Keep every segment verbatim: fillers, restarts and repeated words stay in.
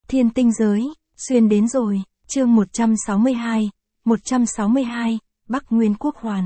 Thiên tinh giới, xuyên đến rồi, chương một trăm sáu mươi hai, một trăm sáu mươi hai, Bắc Nguyên Quốc Hoàn.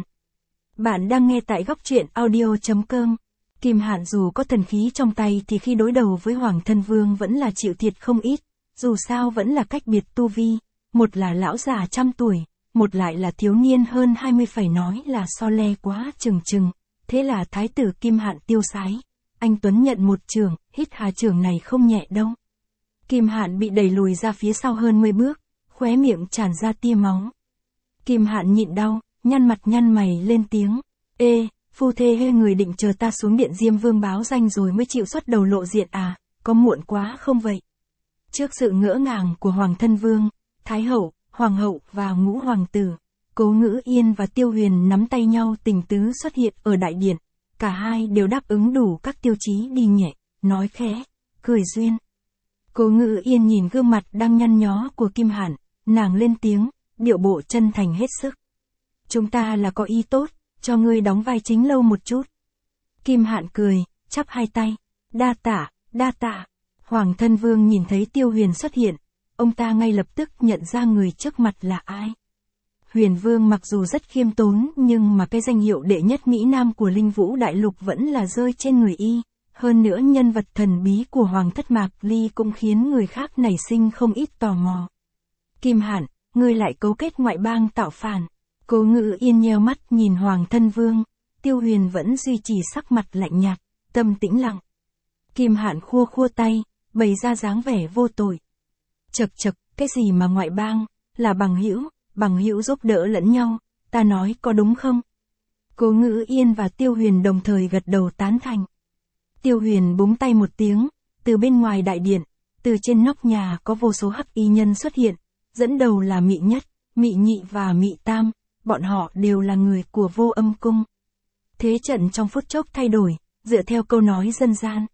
Bạn đang nghe tại góc truyện audio chấm com. Kim Hạn dù có thần khí trong tay thì khi đối đầu với Hoàng Thân Vương vẫn là chịu thiệt không ít, dù sao vẫn là cách biệt tu vi, một là lão già trăm tuổi, một lại là thiếu niên hơn hai mươi, phải nói là so le quá chừng chừng. Thế là thái tử Kim Hạn tiêu sái, anh Tuấn nhận một chưởng, hít hà chưởng này không nhẹ đâu. Kim Hạn bị đẩy lùi ra phía sau hơn mười bước, khóe miệng tràn ra tia máu. Kim Hạn nhịn đau, nhăn mặt nhăn mày lên tiếng, ê, phu thê hê người định chờ ta xuống điện Diêm Vương báo danh rồi mới chịu xuất đầu lộ diện à, có muộn quá không vậy? Trước sự ngỡ ngàng của Hoàng Thân Vương, Thái Hậu, Hoàng Hậu và Ngũ Hoàng Tử, Cố Ngữ Yên và Tiêu Huyền nắm tay nhau tình tứ xuất hiện ở đại điện, cả hai đều đáp ứng đủ các tiêu chí đi nhẹ, nói khẽ, cười duyên. Cố Ngữ Yên nhìn gương mặt đang nhăn nhó của Kim Hạn, nàng lên tiếng, điệu bộ chân thành hết sức. Chúng ta là có ý tốt, cho ngươi đóng vai chính lâu một chút. Kim Hạn cười, chắp hai tay, đa tạ, đa tạ. Hoàng Thân Vương nhìn thấy Tiêu Huyền xuất hiện, ông ta ngay lập tức nhận ra người trước mặt là ai. Huyền Vương mặc dù rất khiêm tốn nhưng mà cái danh hiệu đệ nhất Mỹ Nam của Linh Vũ Đại Lục vẫn là rơi trên người y. Hơn nữa nhân vật thần bí của Hoàng thất Mạc Ly cũng khiến người khác nảy sinh không ít tò mò. Kim Hạn, ngươi lại cấu kết ngoại bang tạo phản. Cố Ngữ Yên nheo mắt nhìn Hoàng Thân Vương, Tiêu Huyền vẫn duy trì sắc mặt lạnh nhạt, tâm tĩnh lặng. Kim Hạn khua khua tay, bày ra dáng vẻ vô tội. Chậc chậc, cái gì mà ngoại bang, là bằng hữu, bằng hữu giúp đỡ lẫn nhau, ta nói có đúng không? Cố Ngữ Yên và Tiêu Huyền đồng thời gật đầu tán thành. Tiêu Huyền búng tay một tiếng, từ bên ngoài đại điện, từ trên nóc nhà có vô số hắc y nhân xuất hiện, dẫn đầu là Mị Nhất, Mị Nhị và Mị Tam, bọn họ đều là người của Vô Âm Cung. Thế trận trong phút chốc thay đổi, dựa theo câu nói dân gian.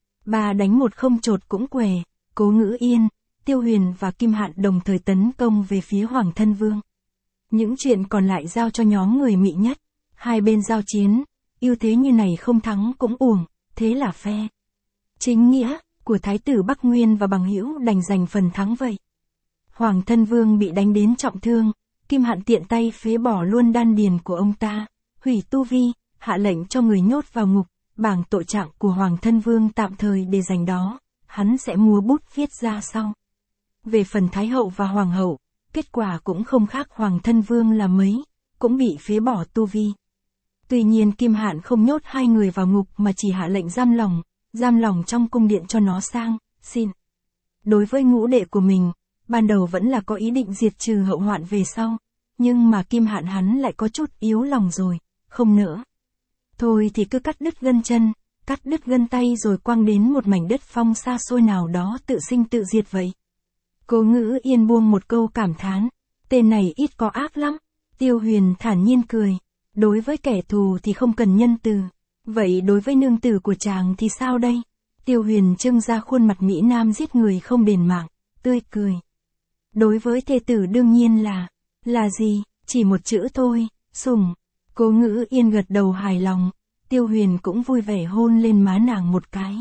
Ba đánh một không chột cũng què, Cố Ngữ Yên, Tiêu Huyền và Kim Hạn đồng thời tấn công về phía Hoàng Thân Vương. Những chuyện còn lại giao cho nhóm người Mị Nhất, hai bên giao chiến, ưu thế như này không thắng cũng uổng. Thế là phe chính nghĩa của Thái tử Bắc Nguyên và bằng hữu đành giành phần thắng vậy. Hoàng Thân Vương bị đánh đến trọng thương, Kim Hạn tiện tay phế bỏ luôn đan điền của ông ta, hủy tu vi, hạ lệnh cho người nhốt vào ngục, bảng tội trạng của Hoàng Thân Vương tạm thời để dành đó, hắn sẽ mua bút viết ra sau. Về phần Thái Hậu và Hoàng Hậu, kết quả cũng không khác Hoàng Thân Vương là mấy, cũng bị phế bỏ tu vi. Tuy nhiên Kim Hạn không nhốt hai người vào ngục mà chỉ hạ lệnh giam lỏng, giam lỏng trong cung điện cho nó sang, xin. Đối với ngũ đệ của mình, ban đầu vẫn là có ý định diệt trừ hậu hoạn về sau, nhưng mà Kim Hạn hắn lại có chút yếu lòng rồi, không nữa. Thôi thì cứ cắt đứt gân chân, cắt đứt gân tay rồi quăng đến một mảnh đất phong xa xôi nào đó tự sinh tự diệt vậy. Cố Ngữ Yên buông một câu cảm thán, tên này ít có ác lắm. Tiêu Huyền thản nhiên cười. Đối với kẻ thù thì không cần nhân từ, vậy đối với nương tử của chàng thì sao đây? Tiêu Huyền trưng ra khuôn mặt Mỹ Nam giết người không đền mạng, tươi cười. Đối với thê tử đương nhiên là, là gì, chỉ một chữ thôi, sủng. Cố Ngữ Yên gật đầu hài lòng, Tiêu Huyền cũng vui vẻ hôn lên má nàng một cái.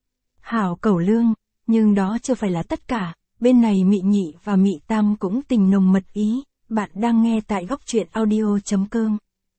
Hảo cẩu lương, nhưng đó chưa phải là tất cả, bên này Mị Nhị và Mị Tam cũng tình nồng mật ý, bạn đang nghe tại góc truyện audio chấm com.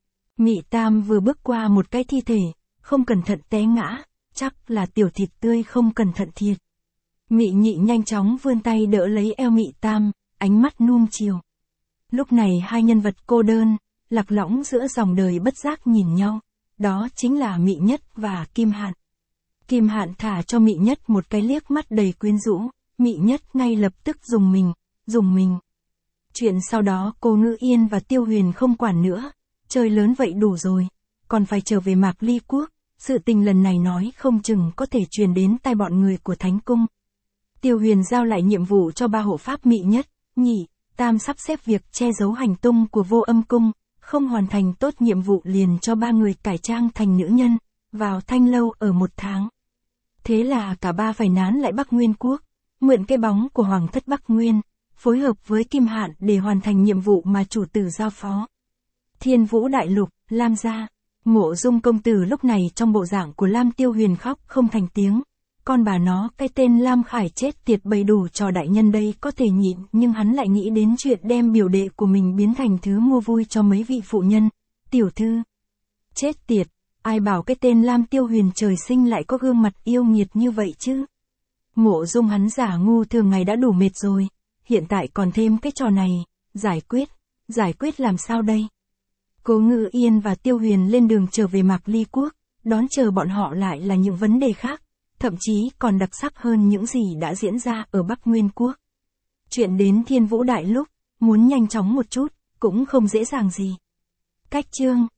Mị Tam vừa bước qua một cái thi thể, không cẩn thận té ngã, chắc là tiểu thịt tươi không cẩn thận thiệt. Mị Nhị nhanh chóng vươn tay đỡ lấy eo Mị Tam, ánh mắt nuông chiều. Lúc này hai nhân vật cô đơn, lạc lõng giữa dòng đời bất giác nhìn nhau, đó chính là Mị Nhất và Kim Hạn. Kim Hạn thả cho Mị Nhất một cái liếc mắt đầy quyến rũ, Mị Nhất ngay lập tức dùng mình, dùng mình. Chuyện sau đó Cố Ngữ Yên và Tiêu Huyền không quản nữa. Chơi lớn vậy đủ rồi, còn phải trở về Mạc Ly Quốc, sự tình lần này nói không chừng có thể truyền đến tai bọn người của Thánh Cung. Tiêu Huyền giao lại nhiệm vụ cho ba hộ pháp Mị Nhất, Nhị, Tam sắp xếp việc che giấu hành tung của Vô Âm Cung, không hoàn thành tốt nhiệm vụ liền cho ba người cải trang thành nữ nhân, vào Thanh Lâu ở một tháng. Thế là cả ba phải nán lại Bắc Nguyên Quốc, mượn cái bóng của Hoàng thất Bắc Nguyên, phối hợp với Kim Hạn để hoàn thành nhiệm vụ mà chủ tử giao phó. Thiên Vũ Đại Lục, Lam gia. Mộ Dung công tử lúc này trong bộ dạng của Lam Tiêu Huyền khóc không thành tiếng. con bà nó, cái tên Lam Khải chết tiệt bầy đủ trò đại nhân đây có thể nhịn, nhưng hắn lại nghĩ đến chuyện đem biểu đệ của mình biến thành thứ mua vui cho mấy vị phụ nhân, tiểu thư. Chết tiệt, ai bảo cái tên Lam Tiêu Huyền trời sinh lại có gương mặt yêu nghiệt như vậy chứ. Mộ Dung hắn giả ngu thường ngày đã đủ mệt rồi, hiện tại còn thêm cái trò này, giải quyết, giải quyết làm sao đây? Cố Ngự Yên và Tiêu Huyền lên đường trở về Mạc Ly Quốc, đón chờ bọn họ lại là những vấn đề khác, thậm chí còn đặc sắc hơn những gì đã diễn ra ở Bắc Nguyên Quốc. Chuyện đến Thiên Vũ Đại Lục, muốn nhanh chóng một chút, cũng không dễ dàng gì. Cách chương